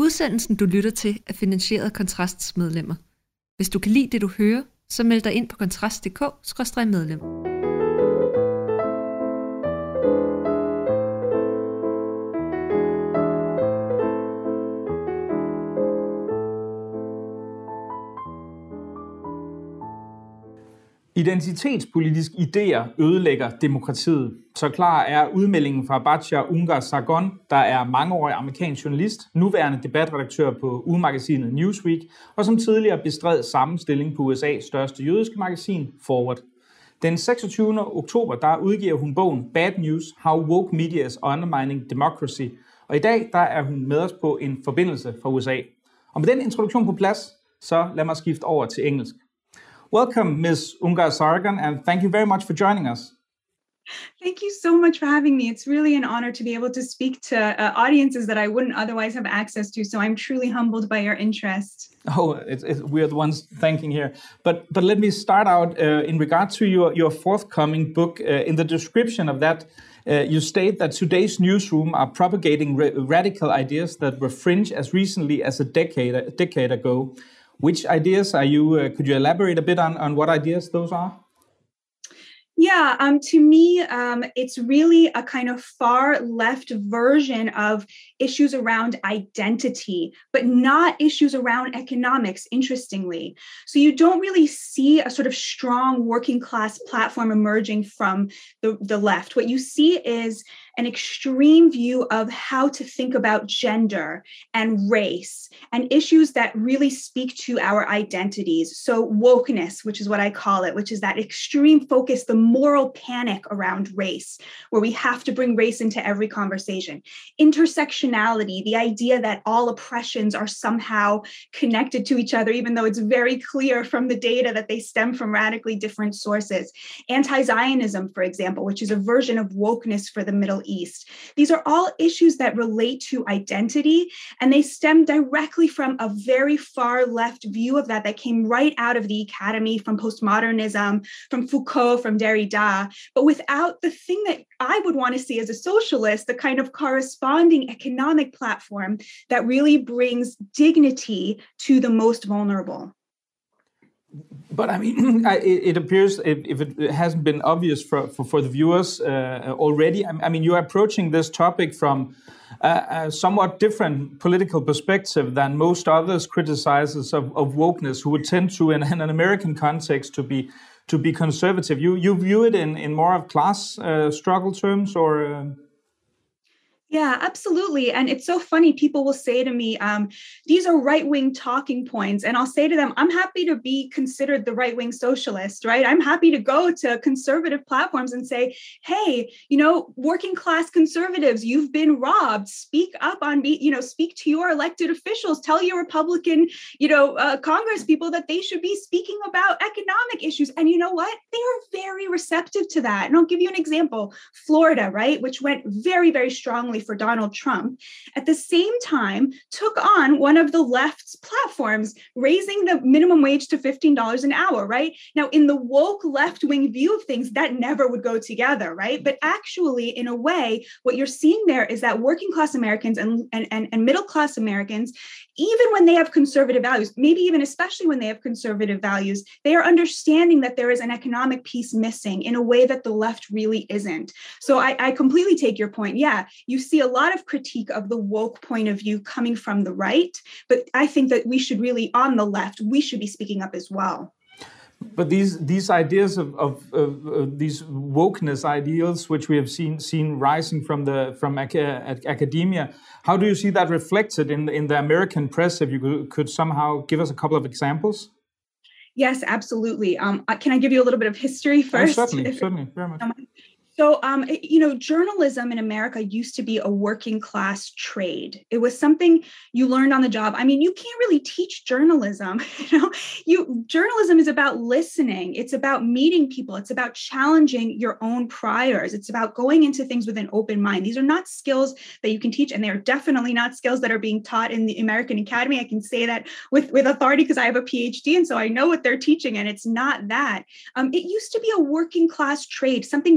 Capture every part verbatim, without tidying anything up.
Udsendelsen, du lytter til, er finansieret af Kontrasts medlemmer. Hvis du kan lide det, du hører, så meld dig ind på kontrast punktum d k skråstreg medlem. Identitetspolitiske idéer ødelægger demokratiet. Så klar er udmeldingen fra Batya Ungar-Sargon, der er mangeårig amerikansk journalist, nuværende debatredaktør på ugemagasinet Newsweek, og som tidligere bestred samme stilling på U S A's største jødiske magasin, Forward. Den seksogtyvende oktober der udgiver hun bogen Bad News: How Woke Media is Undermining Democracy, og i dag der er hun med os på en forbindelse fra U S A. Og med den introduktion på plads, så lad mig skifte over til engelsk. Welcome, Miz Ungar-Sargon, and thank you very much for joining us. Thank you so much for having me. It's really an honor to be able to speak to uh, audiences that I wouldn't otherwise have access to, so I'm truly humbled by your interest. Oh, it's, it's, we're the ones thanking here. But but let me start out uh, in regard to your, your forthcoming book. Uh, in the description of that, uh, you state that today's newsroom are propagating ra- radical ideas that were fringe as recently as a decade, a decade ago. Which ideas are you, uh, could you elaborate a bit on, on what ideas those are? Yeah, um, to me, um, it's really a kind of far left version of issues around identity, but not issues around economics, interestingly. So you don't really see a sort of strong working class platform emerging from the, the left. What you see is an extreme view of how to think about gender and race and issues that really speak to our identities. So wokeness, which is what I call it, which is that extreme focus, the moral panic around race, where we have to bring race into every conversation. Intersectionality, the idea that all oppressions are somehow connected to each other, even though it's very clear from the data that they stem from radically different sources. Anti-Zionism, for example, which is a version of wokeness for the Middle East. These are all issues that relate to identity, and they stem directly from a very far left view of that that came right out of the academy, from postmodernism, from Foucault, from Derrida, but without the thing that I would want to see as a socialist, the kind of corresponding economic platform that really brings dignity to the most vulnerable. But I mean, it appears, if it hasn't been obvious for, for, for the viewers uh, already, I mean, you're approaching this topic from a, a somewhat different political perspective than most others criticizers of, of wokeness, who would tend to, in, in an American context, to be to be conservative. You you view it in, in more of class uh, struggle terms, or... Uh... Yeah, absolutely. And it's so funny. People will say to me, um, these are right-wing talking points. And I'll say to them, I'm happy to be considered the right-wing socialist, right? I'm happy to go to conservative platforms and say, hey, you know, working class conservatives, you've been robbed. Speak up on, be, you know, speak to your elected officials. Tell your Republican, you know, uh, Congress people that they should be speaking about economic issues. And you know what? They are very receptive to that. And I'll give you an example. Florida, right, which went very, very strongly for Donald Trump, at the same time took on one of the left's platforms, raising the minimum wage to fifteen dollars an hour, right? Now, in the woke left-wing view of things, that never would go together, right? But actually, in a way, what you're seeing there is that working class Americans and, and, and, and middle class Americans, even when they have conservative values, maybe even especially when they have conservative values, they are understanding that there is an economic piece missing in a way that the left really isn't. So I, I completely take your point. Yeah, you see a lot of critique of the woke point of view coming from the right, but I think that we should really, on the left, we should be speaking up as well. But these these ideas of, of, of, of these wokeness ideals, which we have seen seen rising from the from ac- academia, how do you see that reflected in the, in the American press? If you could, could somehow give us a couple of examples. Yes, absolutely. Um, can I give you a little bit of history first? Oh, certainly, certainly, very much. So, um, you know, journalism in America used to be a working class trade. It was something you learned on the job. I mean, you can't really teach journalism. You know, you journalism is about listening. It's about meeting people. It's about challenging your own priors. It's about going into things with an open mind. These are not skills that you can teach, and they are definitely not skills that are being taught in the American Academy. I can say that with, with authority because I have a P H D, and so I know what they're teaching, and it's not that. Um, it used to be a working class trade, something you picked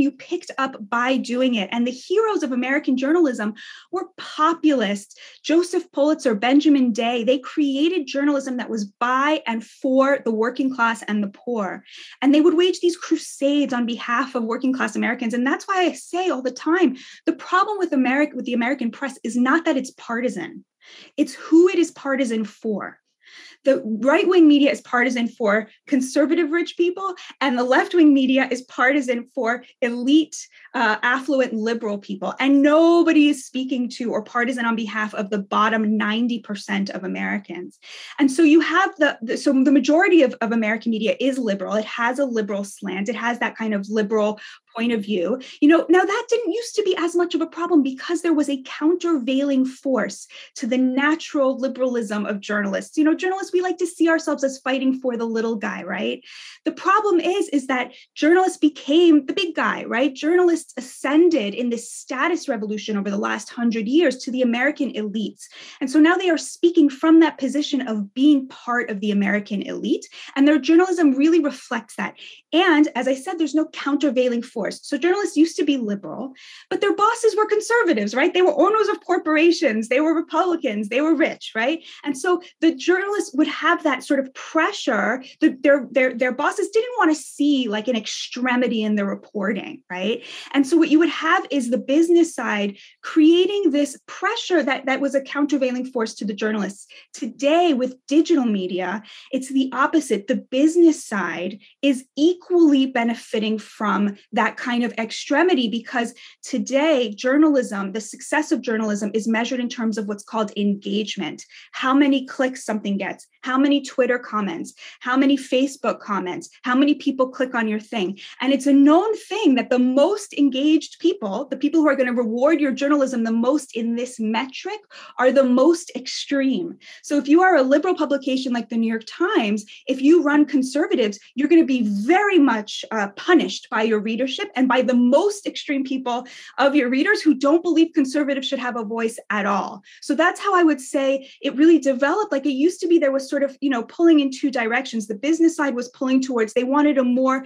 picked up by doing it. And the heroes of American journalism were populists. Joseph Pulitzer, Benjamin Day, they created journalism that was by and for the working class and the poor. And they would wage these crusades on behalf of working class Americans. And that's why I say all the time, the problem with America, with the American press is not that it's partisan. It's who it is partisan for. The right-wing media is partisan for conservative rich people, and the left-wing media is partisan for elite, uh, affluent, liberal people. And nobody is speaking to or partisan on behalf of the bottom ninety percent of Americans. And so you have the, the so the majority of, of American media is liberal. It has a liberal slant. It has that kind of liberal point of view. You know, now that didn't used to be as much of a problem because there was a countervailing force to the natural liberalism of journalists. You know, journalists, we like to see ourselves as fighting for the little guy, right? The problem is, is that journalists became the big guy, right? Journalists ascended in this status revolution over the last hundred years to the American elites. And so now they are speaking from that position of being part of the American elite, and their journalism really reflects that. And as I said, there's no countervailing force. So journalists used to be liberal, but their bosses were conservatives, right? They were owners of corporations. They were Republicans. They were rich, right? And so the journalists would have that sort of pressure. The, their, their, their bosses didn't want to see like an extremity in the reporting, right? And so what you would have is the business side creating this pressure that, that was a countervailing force to the journalists. Today, with digital media, it's the opposite. The business side is equally benefiting from that kind of extremity because today, journalism, the success of journalism is measured in terms of what's called engagement. How many clicks something gets, how many Twitter comments, how many Facebook comments, how many people click on your thing. And it's a known thing that the most engaged people, the people who are going to reward your journalism the most in this metric, are the most extreme. So if you are a liberal publication like the New York Times, if you run conservatives, you're going to be very much uh, punished by your readership and by the most extreme people of your readers who don't believe conservatives should have a voice at all. So that's how I would say it really developed. Like it used to be, there was sort of, you know, pulling in two directions. The business side was pulling towards, they wanted a more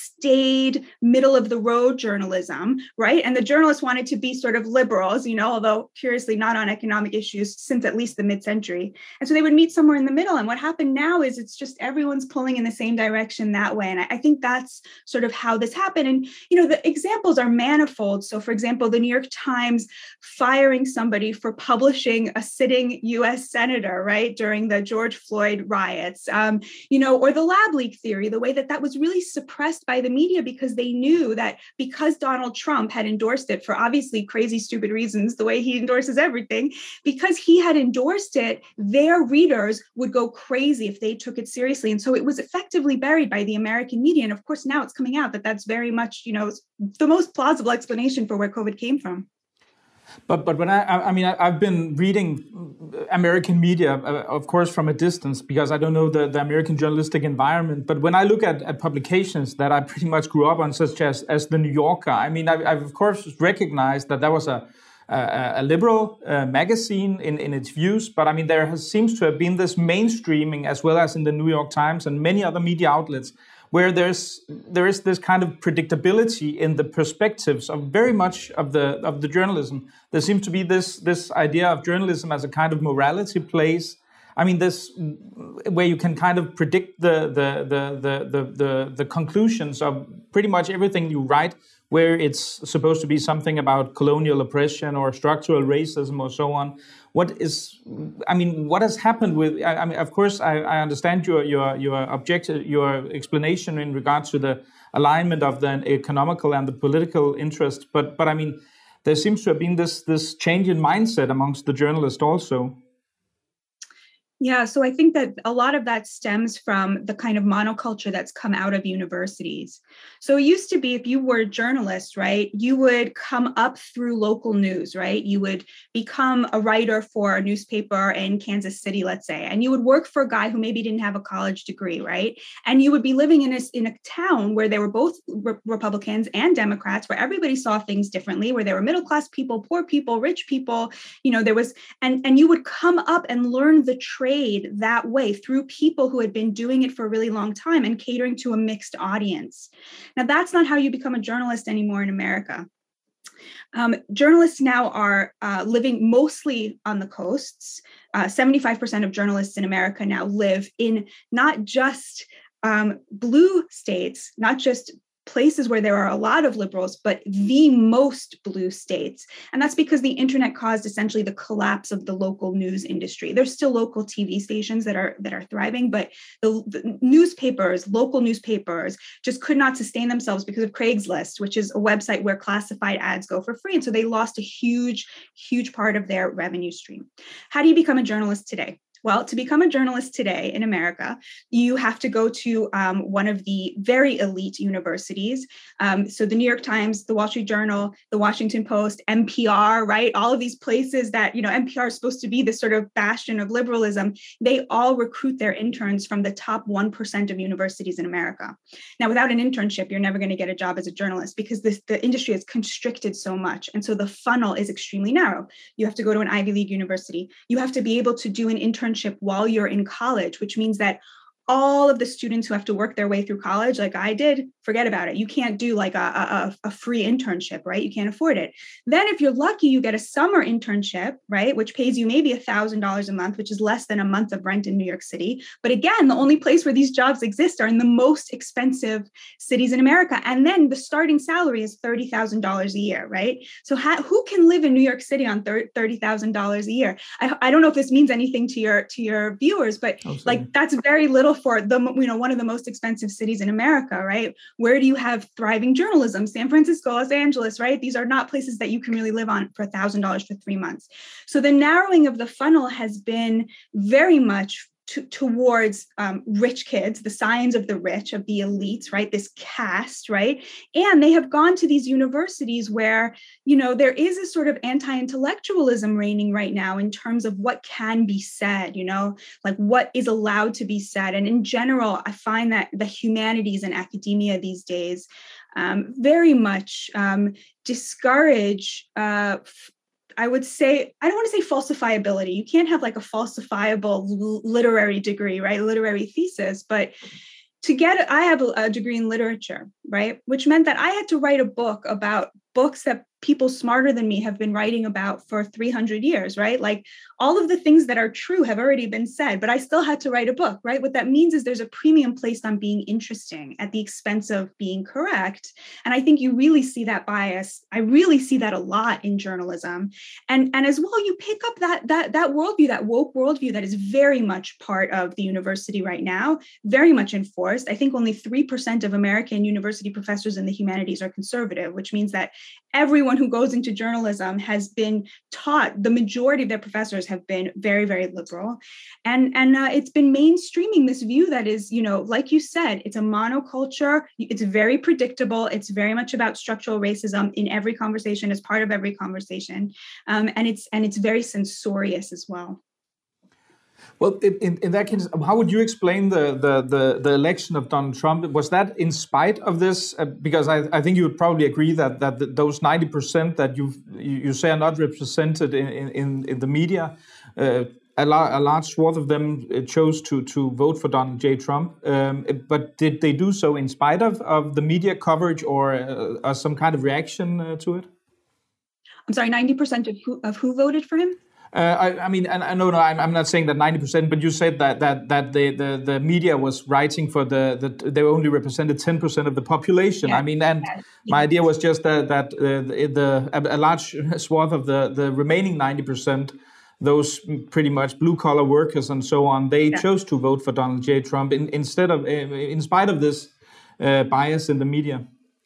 staid, middle of the road journalism, right? And the journalists wanted to be sort of liberals, you know, although curiously not on economic issues since at least the mid-century. And so they would meet somewhere in the middle. And what happened now is it's just everyone's pulling in the same direction that way. And I, I think that's sort of how this happened. And, you know, the examples are manifold. So for example, the New York Times firing somebody for publishing a sitting U S senator, right, during the George Floyd riots, um, you know, or the lab leak theory, the way that that was really suppressed by the media because they knew that because Donald Trump had endorsed it for obviously crazy, stupid reasons, the way he endorses everything, because he had endorsed it, their readers would go crazy if they took it seriously. And so it was effectively buried by the American media. And of course, now it's coming out that that's very much, you know, the most plausible explanation for where COVID came from. But but when I I mean I, I've been reading American media, uh, of course, from a distance because I don't know the, the American journalistic environment. But when I look at, at publications that I pretty much grew up on, such as as the New Yorker, I mean I've, I've of course recognized that that was a a, a liberal uh, magazine in, in its views. But I mean there has, seems to have been this mainstreaming as well as in the New York Times and many other media outlets, where there's there is this kind of predictability in the perspectives of very much of the of the journalism. There seems to be this this idea of journalism as a kind of morality place. I mean, this where you can kind of predict the the the the the the, the conclusions of pretty much everything you write, where it's supposed to be something about colonial oppression or structural racism or so on. What is, I mean, what has happened with, I, I mean, of course, I, I understand your your your objective, your explanation in regards to the alignment of the economical and the political interest, but but I mean, there seems to have been this this change in mindset amongst the journalists also. Yeah, so I think that a lot of that stems from the kind of monoculture that's come out of universities. So it used to be if you were a journalist, right, you would come up through local news, right? You would become a writer for a newspaper in Kansas City, let's say, and you would work for a guy who maybe didn't have a college degree, right? And you would be living in a, in a town where there were both re- Republicans and Democrats, where everybody saw things differently, where there were middle-class people, poor people, rich people, you know, there was, and, and you would come up and learn the trade portrayed that way through people who had been doing it for a really long time and catering to a mixed audience. Now, that's not how you become a journalist anymore in America. Um, journalists now are uh, living mostly on the coasts. Uh, seventy-five percent of journalists in America now live in not just um, blue states, not just places where there are a lot of liberals, but the most blue states. And that's because the internet caused essentially the collapse of the local news industry. There's still local T V stations that are that are thriving, but the, the newspapers, local newspapers, just could not sustain themselves because of Craigslist, which is a website where classified ads go for free. And so they lost a huge, huge part of their revenue stream. How do you become a journalist today? Well, to become a journalist today in America, you have to go to um, one of the very elite universities. Um, so the New York Times, the Wall Street Journal, the Washington Post, N P R, right? All of these places that, you know, N P R is supposed to be this sort of bastion of liberalism. They all recruit their interns from the top one percent of universities in America. Now, without an internship, you're never going to get a job as a journalist because this, the industry is constricted so much. And so the funnel is extremely narrow. You have to go to an Ivy League university. You have to be able to do an internship while you're in college, which means that all of the students who have to work their way through college, like I did, forget about it. You can't do like a, a, a free internship, right? You can't afford it. Then if you're lucky, you get a summer internship, right? Which pays you maybe one thousand dollars a month, which is less than a month of rent in New York City. But again, the only place where these jobs exist are in the most expensive cities in America. And then the starting salary is thirty thousand dollars a year, right? So ha- who can live in New York City on thirty thousand dollars a year? I, I don't know if this means anything to your to your viewers, but oh, like that's very little for the, you know, one of the most expensive cities in America, right? Where do you have thriving journalism? San Francisco, Los Angeles, right? These are not places that you can really live on for one thousand dollars for three months. So the narrowing of the funnel has been very much To, towards um, rich kids, the scions of the rich, of the elites, right? This caste, right? And they have gone to these universities where, you know, there is a sort of anti-intellectualism reigning right now in terms of what can be said, you know, like what is allowed to be said. And in general, I find that the humanities and academia these days um, very much um, discourage uh, I would say, I don't want to say falsifiability. You can't have like a falsifiable l- literary degree, right? Literary thesis. But to get, I have a, a degree in literature, right? Which meant that I had to write a book about books that people smarter than me have been writing about for three hundred years, right? Like all of the things that are true have already been said, but I still had to write a book, right? What that means is there's a premium placed on being interesting at the expense of being correct. And I think you really see that bias. I really see that a lot in journalism. And, and as well, you pick up that, that, that worldview, that woke worldview that is very much part of the university right now, very much enforced. I think only three percent of American university professors in the humanities are conservative, which means that everyone who goes into journalism has been taught, the majority of their professors have been very, very liberal. And, and uh, it's been mainstreaming this view that is, you know, like you said, it's a monoculture. It's very predictable. It's very much about structural racism in every conversation, as part of every conversation. Um, and it's and it's very censorious as well. Well, in, in that case, how would you explain the, the, the, the election of Donald Trump? Was that in spite of this? Uh, because I, I think you would probably agree that, that the, those ninety percent that you've, you you say are not represented in, in, in the media, uh, a, la- a large swath of them chose to, to vote for Donald J. Trump. Um, but did they do so in spite of, of the media coverage or, uh, or some kind of reaction uh, to it? I'm sorry, ninety percent of who, of who voted for him? Uh, I, I mean, and I no, no, I'm, I'm not saying that ninety percent, but you said that that that the the, the media was writing for the, the they only represented ten percent of the population. Yeah. I mean, and yeah. my idea was just that that uh, the, the a large swath of the the remaining ninety percent, those pretty much blue collar workers and so on, they yeah. chose to vote for Donald J. Trump in, instead of uh, in spite of this uh, bias in the media.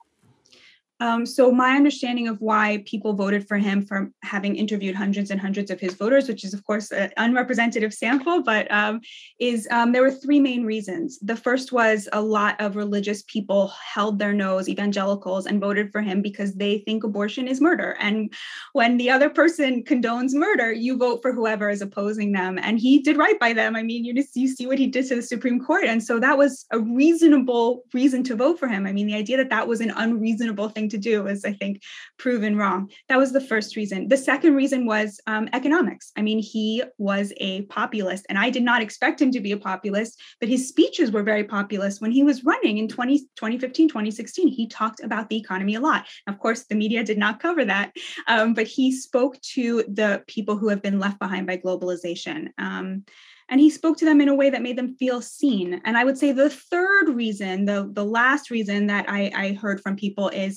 Um, so my understanding of why people voted for him, for having interviewed hundreds and hundreds of his voters, which is, of course, an unrepresentative sample, but um, is um, there were three main reasons. The first was a lot of religious people held their nose, evangelicals, and voted for him because they think abortion is murder. And when the other person condones murder, you vote for whoever is opposing them. And he did right by them. I mean, you just you see what he did to the Supreme Court. And so that was a reasonable reason to vote for him. I mean, the idea that that was an unreasonable thing to do was, I think, proven wrong. That was the first reason. The second reason was um, economics. I mean, he was a populist, and I did not expect him to be a populist, but his speeches were very populist. When he was running in twenty fifteen, twenty sixteen, he talked about the economy a lot. Of course, the media did not cover that, um, but he spoke to the people who have been left behind by globalization. Um, And he spoke to them in a way that made them feel seen. And I would say the third reason, the, the last reason that I, I heard from people is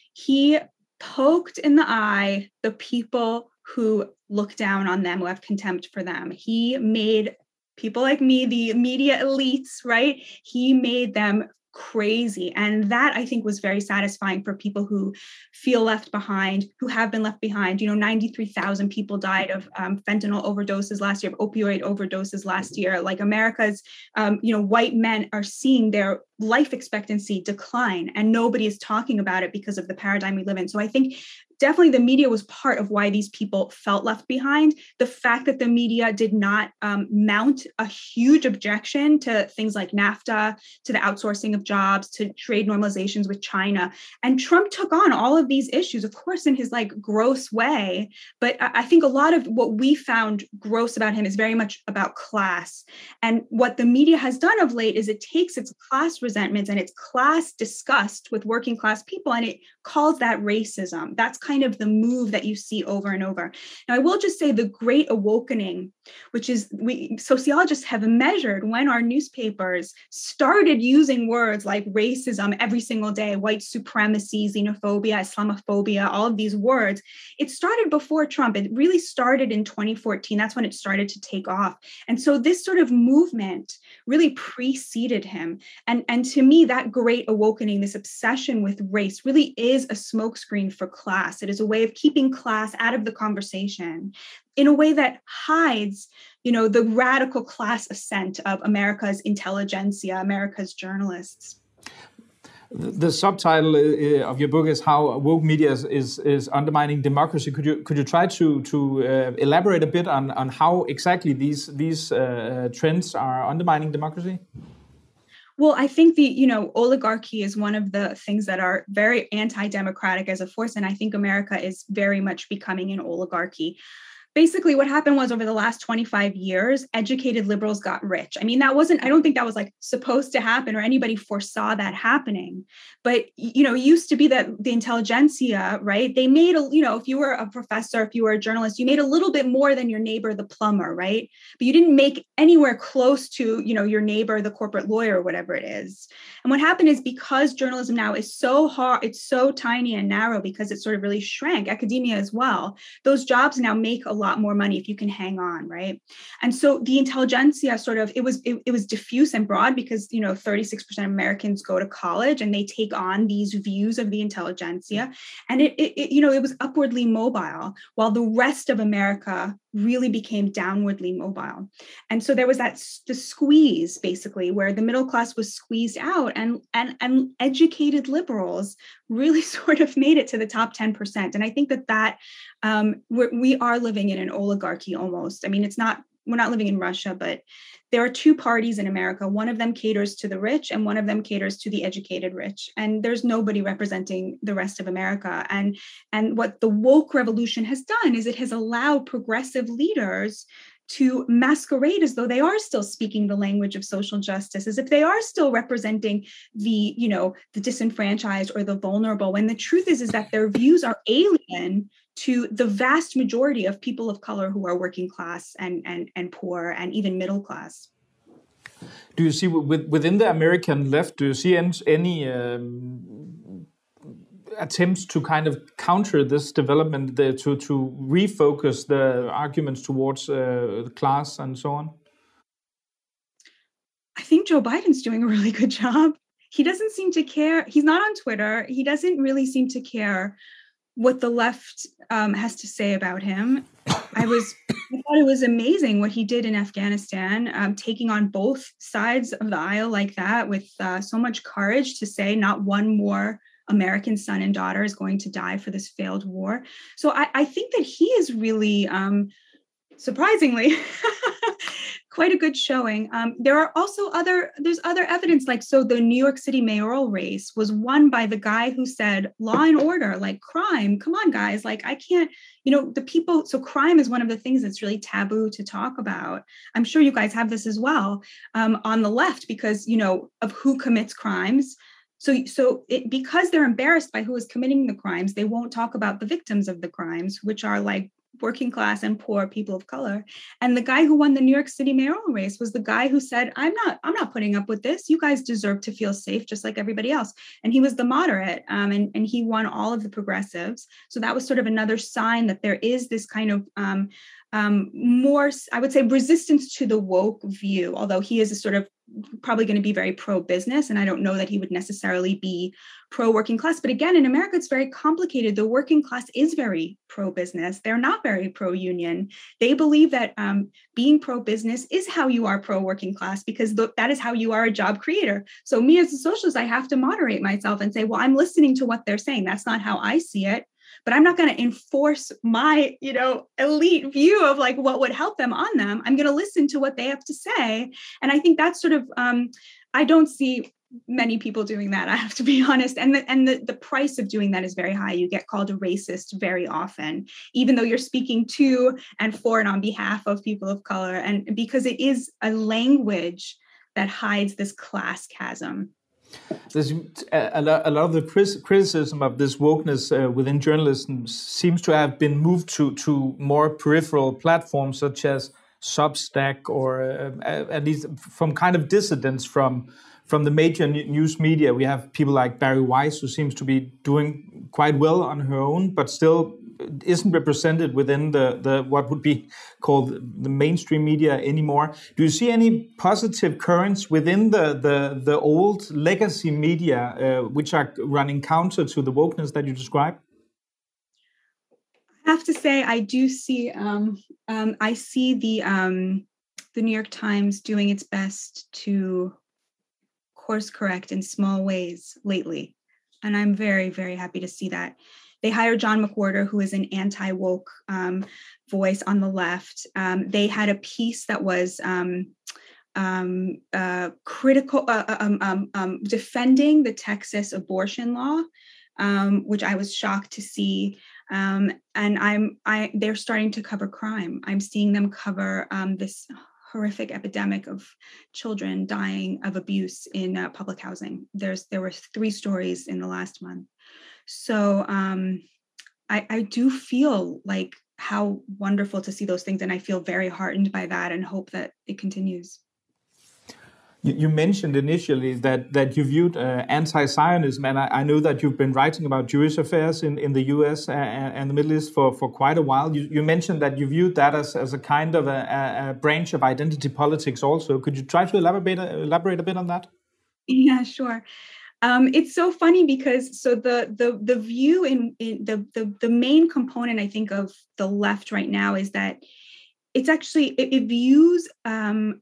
he poked in the eye the people who look down on them, who have contempt for them. He made people like me, the media elites, right? He made them crazy. And that, I think, was very satisfying for people who feel left behind, who have been left behind. You know, ninety-three thousand people died of um, fentanyl overdoses last year, of opioid overdoses last year. Like America's, um, you know, white men are seeing their life expectancy decline, and nobody is talking about it because of the paradigm we live in. So I think definitely the media was part of why these people felt left behind. The fact that the media did not um, mount a huge objection to things like NAFTA, to the outsourcing of jobs, to trade normalizations with China. And Trump took on all of these issues, of course, in his like gross way. But I think a lot of what we found gross about him is very much about class. And what the media has done of late is it takes its class resentments and its class disgust with working class people, and it calls that racism. That's kind of the move that you see over and over. Now, I will just say the Great Awakening, which is we sociologists have measured when our newspapers started using words like racism every single day, white supremacy, xenophobia, Islamophobia, all of these words. It started before Trump. It really started in twenty fourteen. That's when it started to take off. And so this sort of movement really preceded him. And, and to me, that Great Awakening, this obsession with race, really is a smokescreen for class. It is a way of keeping class out of the conversation in a way that hides, you know, the radical class ascent of America's intelligentsia, America's journalists. The, the subtitle uh, of your book is How Woke Media is, is, is Undermining Democracy. Could you could you try to to uh, elaborate a bit on, on how exactly these these uh, trends are undermining democracy? Well, I think the, you know, oligarchy is one of the things that are very anti-democratic as a force. And I think America is very much becoming an oligarchy. Basically, what happened was over the last twenty-five years, educated liberals got rich. I mean, that wasn't, I don't think that was like supposed to happen or anybody foresaw that happening. But, you know, it used to be that the intelligentsia, right? They made, a, you know, if you were a professor, if you were a journalist, you made a little bit more than your neighbor, the plumber, right? But you didn't make anywhere close to, you know, your neighbor, the corporate lawyer, or whatever it is. And what happened is because journalism now is so hard, it's so tiny and narrow because it sort of really shrank, academia as well, those jobs now make a lot lot more money if you can hang on, right? And so the intelligentsia sort of, it was it, it was diffuse and broad because, you know, thirty-six percent of Americans go to college and they take on these views of the intelligentsia. And it, it, it you know, it was upwardly mobile while the rest of America really became downwardly mobile. And so there was that the squeeze, basically, where the middle class was squeezed out and, and, and educated liberals really sort of made it to the top ten percent. And I think that that um, we're, we are living in an oligarchy almost. I mean, it's not, we're not living in Russia, but there are two parties in America. One of them caters to the rich and one of them caters to the educated rich. And there's nobody representing the rest of America. And, and what the woke revolution has done is it has allowed progressive leaders to masquerade as though they are still speaking the language of social justice, as if they are still representing the, you know, the disenfranchised or the vulnerable, when the truth is, is that their views are alien to the vast majority of people of color who are working class and, and, and poor and even middle class. Do you see with, within the American left, do you see any um, attempts to kind of counter this development, the, to, to refocus the arguments towards uh, class and so on? I think Joe Biden's doing a really good job. He doesn't seem to care. He's not on Twitter. He doesn't really seem to care what the left um, has to say about him. I was, I thought it was amazing what he did in Afghanistan, um, taking on both sides of the aisle like that with uh, so much courage to say not one more American son and daughter is going to die for this failed war. So I, I think that he is really, um, surprisingly, quite a good showing. Um, there are also other, there's other evidence, like, so the New York City mayoral race was won by the guy who said, law and order, like crime, come on guys, like I can't, you know, the people, so crime is one of the things that's really taboo to talk about. I'm sure you guys have this as well, um, on the left, because, you know, of who commits crimes. So, so it, because they're embarrassed by who is committing the crimes, they won't talk about the victims of the crimes, which are like working class and poor people of color. And the guy who won the New York City mayoral race was the guy who said, I'm not, I'm not putting up with this. You guys deserve to feel safe just like everybody else. And he was the moderate, um, and, and he won all of the progressives. So that was sort of another sign that there is this kind of um, um, more, I would say, resistance to the woke view, although he is a sort of probably going to be very pro-business. And I don't know that he would necessarily be pro-working class. But again, in America, it's very complicated. The working class is very pro-business. They're not very pro-union. They believe that um, being pro-business is how you are pro-working class, because th- that is how you are a job creator. So me as a socialist, I have to moderate myself and say, well, I'm listening to what they're saying. That's not how I see it. But I'm not going to enforce my, you know, elite view of like what would help them on them. I'm going to listen to what they have to say. And I think that's sort of, um, I don't see many people doing that, I have to be honest. And the, and the, the price of doing that is very high. You get called a racist very often, even though you're speaking to and for and on behalf of people of color. And because it is a language that hides this class chasm. There's a lot, a lot of the criticism of this wokeness uh, within journalism seems to have been moved to, to more peripheral platforms such as Substack, or uh, at least from kind of dissidents from from the major news media. We have people like Bari Weiss, who seems to be doing quite well on her own, but still isn't represented within the, the what would be called the mainstream media anymore. Do you see any positive currents within the the, the old legacy media, uh, which are running counter to the wokeness that you describe? I have to say, I do see. Um, um, I see the um, the New York Times doing its best to course correct in small ways lately, and I'm very, very happy to see that. They hired John McWhorter, who is an anti-woke um, voice on the left. Um, they had a piece that was um, um, uh, critical, uh, um, um, um, defending the Texas abortion law, um, which I was shocked to see. Um, and I'm, I, they're starting to cover crime. I'm seeing them cover um, this horrific epidemic of children dying of abuse in uh, public housing. There's, there were three stories in the last month. So um, I, I do feel like how wonderful to see those things. And I feel very heartened by that and hope that it continues. You, you mentioned initially that, that you viewed uh, anti-Zionism, and I, I know that you've been writing about Jewish affairs in, in the U S and, and the Middle East for, for quite a while. You, you mentioned that you viewed that as, as a kind of a, a branch of identity politics also. Could you try to elaborate, elaborate a bit on that? Yeah, sure. Um, it's so funny because so the the the view in, in the, the the main component, I think, of the left right now is that it's actually it, it views um,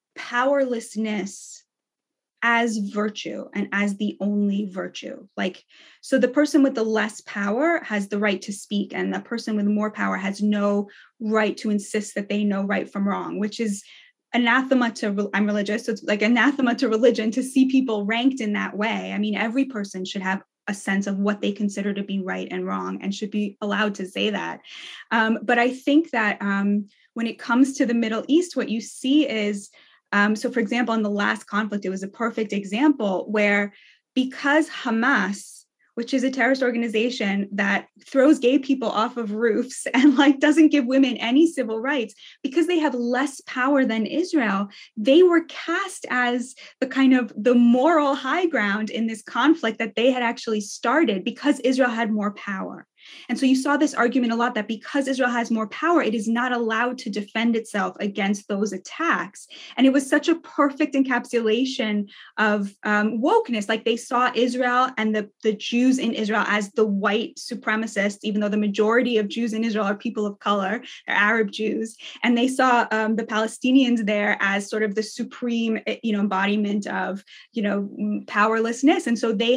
powerlessness as virtue and as the only virtue. Like, so the person with the less power has the right to speak, and the person with more power has no right to insist that they know right from wrong, which is anathema to, I'm religious, so it's like anathema to religion to see people ranked in that way. I mean, every person should have a sense of what they consider to be right and wrong and should be allowed to say that. Um, but I think that um, when it comes to the Middle East, what you see is, um, so for example, in the last conflict, it was a perfect example where because Hamas, which is a terrorist organization that throws gay people off of roofs and like doesn't give women any civil rights, because they have less power than Israel, they were cast as the kind of the moral high ground in this conflict that they had actually started because Israel had more power. And so you saw this argument a lot that because Israel has more power, it is not allowed to defend itself against those attacks. And it was such a perfect encapsulation of um, wokeness. Like they saw Israel and the, the Jews in Israel as the white supremacists, even though the majority of Jews in Israel are people of color, they're Arab Jews. And they saw um, the Palestinians there as sort of the supreme, you know, embodiment of, you know, powerlessness. And so they had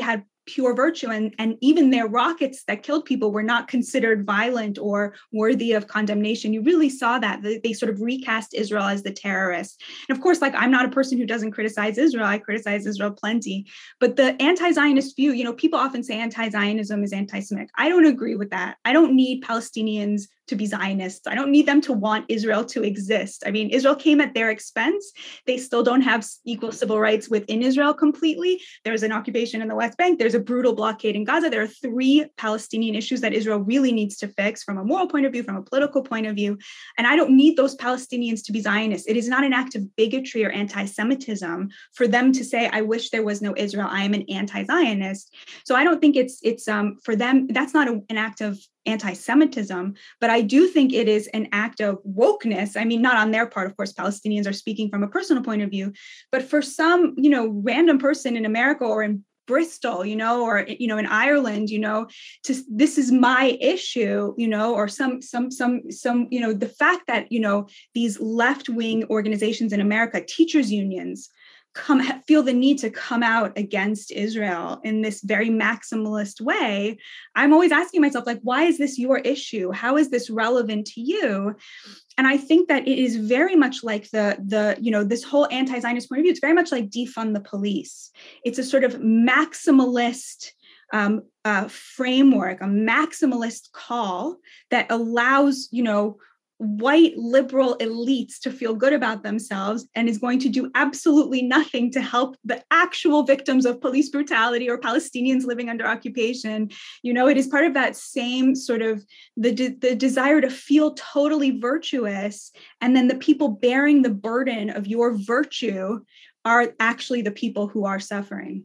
pure virtue, and, and even their rockets that killed people were not considered violent or worthy of condemnation. You really saw that. They, they sort of recast Israel as the terrorist. And of course, like, I'm not a person who doesn't criticize Israel. I criticize Israel plenty. But the anti-Zionist view, you know, people often say anti-Zionism is anti-Semitic. I don't agree with that. I don't need Palestinians to be Zionists. I don't need them to want Israel to exist. I mean, Israel came at their expense. They still don't have equal civil rights within Israel completely. There's an occupation in the West Bank. There's a brutal blockade in Gaza. There are three Palestinian issues that Israel really needs to fix from a moral point of view, from a political point of view. And I don't need those Palestinians to be Zionists. It is not an act of bigotry or anti-Semitism for them to say, I wish there was no Israel. I am an anti-Zionist. So I don't think it's, it's um, for them, that's not a, an act of anti-Semitism, but I do think it is an act of wokeness. I mean, not on their part, of course, Palestinians are speaking from a personal point of view, but for some, you know, random person in America or in Bristol, you know, or, you know, in Ireland, you know, to, this is my issue, you know, or some, some, some, some, you know, the fact that, you know, these left-wing organizations in America, teachers unions, come feel the need to come out against Israel in this very maximalist way. I'm always asking myself, like, why is this your issue? How is this relevant to you? And I think that it is very much like the, the, you know, this whole anti-Zionist point of view. It's very much like defund the police. It's a sort of maximalist um, uh, framework, a maximalist call that allows, you know, white liberal elites to feel good about themselves and is going to do absolutely nothing to help the actual victims of police brutality or Palestinians living under occupation. You know, it is part of that same sort of the, de- the desire to feel totally virtuous. And then the people bearing the burden of your virtue are actually the people who are suffering.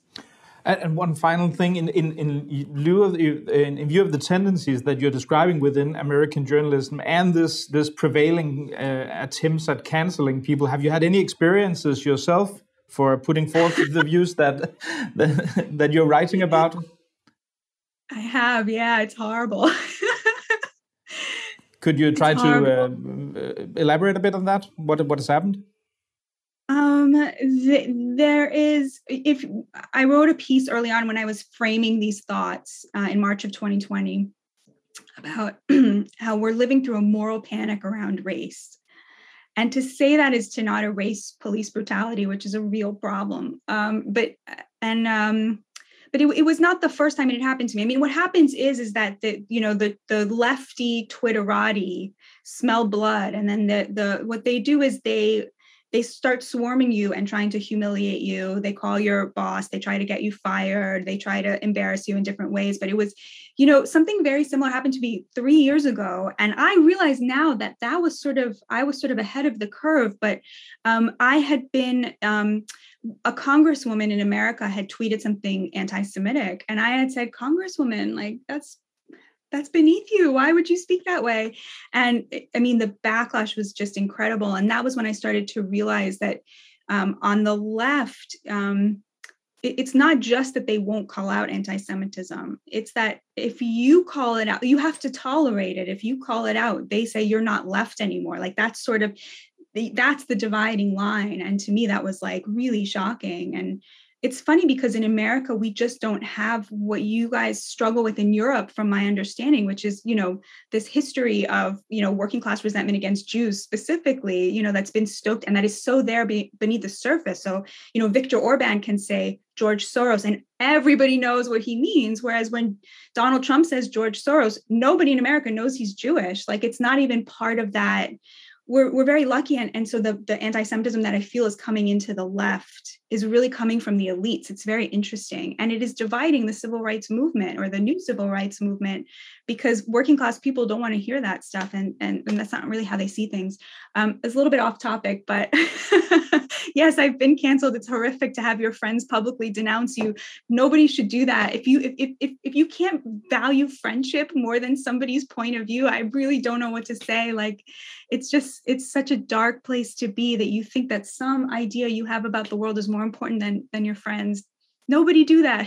And one final thing, in in in lieu of in, in view of the tendencies that you're describing within American journalism and this this prevailing uh, attempts at canceling people, have you had any experiences yourself for putting forth the views that, that that you're writing about? I have, yeah, it's horrible. Could you try to uh, elaborate a bit on that? What what has happened? Um, th- there is, if I wrote a piece early on when I was framing these thoughts uh, in March of twenty twenty about how we're living through a moral panic around race. And to say that is to not erase police brutality, which is a real problem. Um, but, and, um, But it, it was not the first time it had happened to me. I mean, what happens is, is that the, you know, the the lefty Twitterati smell blood, and then the the what they do is they they start swarming you and trying to humiliate you. They call your boss. They try to get you fired. They try to embarrass you in different ways. But it was, you know, something very similar happened to me three years ago. And I realize now that that was sort of, I was sort of ahead of the curve. But um, I had been, um, a congresswoman in America had tweeted something anti-Semitic. And I had said, Congresswoman, like, that's, that's beneath you. Why would you speak that way? And I mean, the backlash was just incredible. And that was when I started to realize that um, on the left, um, it, it's not just that they won't call out anti-Semitism. It's that if you call it out, you have to tolerate it. If you call it out, they say you're not left anymore. Like, that's sort of, the, that's the dividing line. And to me, that was like really shocking. And it's funny because in America, we just don't have what you guys struggle with in Europe, from my understanding, which is, you know, this history of, you know, working class resentment against Jews specifically, you know, that's been stoked and that is so there be, beneath the surface. So, you know, Viktor Orban can say George Soros and everybody knows what he means. Whereas when Donald Trump says George Soros, nobody in America knows he's Jewish. Like, it's not even part of that. We're we're very lucky. And, and so the, the anti-Semitism that I feel is coming into the left is really coming from the elites. It's very interesting. And it is dividing the civil rights movement, or the new civil rights movement, because working class people don't want to hear that stuff. And, and, and that's not really how they see things. Um, it's a little bit off topic, but yes, I've been canceled. It's horrific to have your friends publicly denounce you. Nobody should do that. If you if if if you can't value friendship more than somebody's point of view, I really don't know what to say. Like, it's just, it's such a dark place to be, that you think that some idea you have about the world is more important than than your friends. Nobody do that.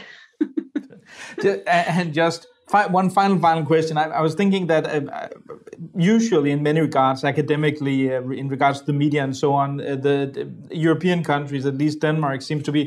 And just fi- one final final question. I, I was thinking that uh, usually, in many regards, academically, uh, in regards to the media and so on, uh, the, the European countries, at least Denmark, seems to be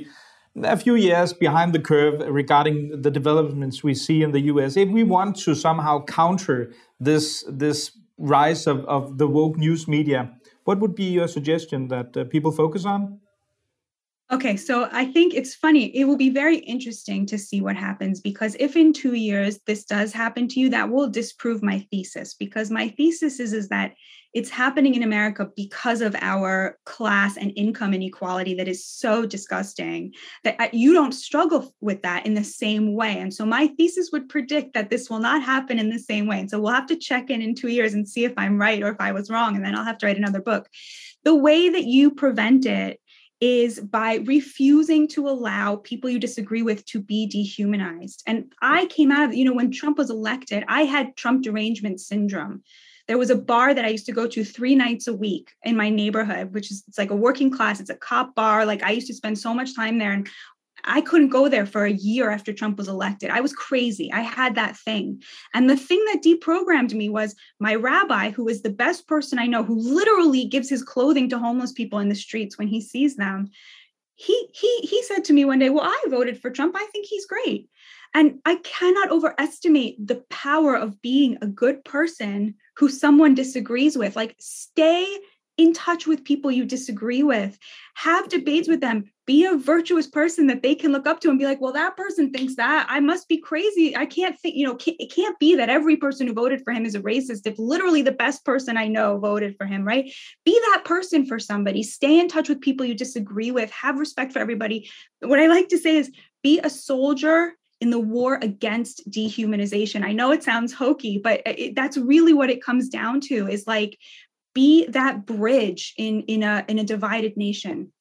a few years behind the curve regarding the developments we see in the U S. If we want to somehow counter this this rise of, of the woke news media, what would be your suggestion that uh, people focus on? Okay, so I think it's funny. It will be very interesting to see what happens, because if in two years this does happen to you, that will disprove my thesis, because my thesis is, is that it's happening in America because of our class and income inequality that is so disgusting that you don't struggle with that in the same way. And so my thesis would predict that this will not happen in the same way. And so we'll have to check in in two years and see if I'm right or if I was wrong. And then I'll have to write another book. The way that you prevent it is by refusing to allow people you disagree with to be dehumanized. And I came out of, you know, when Trump was elected, I had Trump derangement syndrome. There was a bar that I used to go to three nights a week in my neighborhood, which is, it's like a working class, it's a cop bar. Like I used to spend so much time there, and I couldn't go there for a year after Trump was elected. I was crazy. I had that thing. And the thing that deprogrammed me was my rabbi, who is the best person I know, who literally gives his clothing to homeless people in the streets when he sees them. He, he, he said to me one day, well, I voted for Trump. I think he's great. And I cannot overestimate the power of being a good person who someone disagrees with. Like, stay in touch with people you disagree with, have debates with them, be a virtuous person that they can look up to and be like, well, that person thinks that, I must be crazy. I can't think, you know, it can't be that every person who voted for him is a racist if literally the best person I know voted for him, right? Be that person for somebody, stay in touch with people you disagree with, have respect for everybody. What I like to say is be a soldier in the war against dehumanization. I know it sounds hokey, but it, that's really what it comes down to, is like, be that bridge in, in, a, in a divided nation.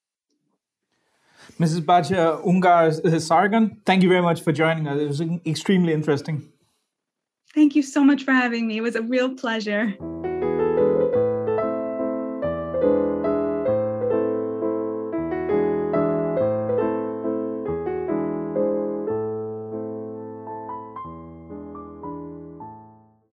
Missus Batya Ungar Sargon, thank you very much for joining us. It was extremely interesting. Thank you so much for having me. It was a real pleasure.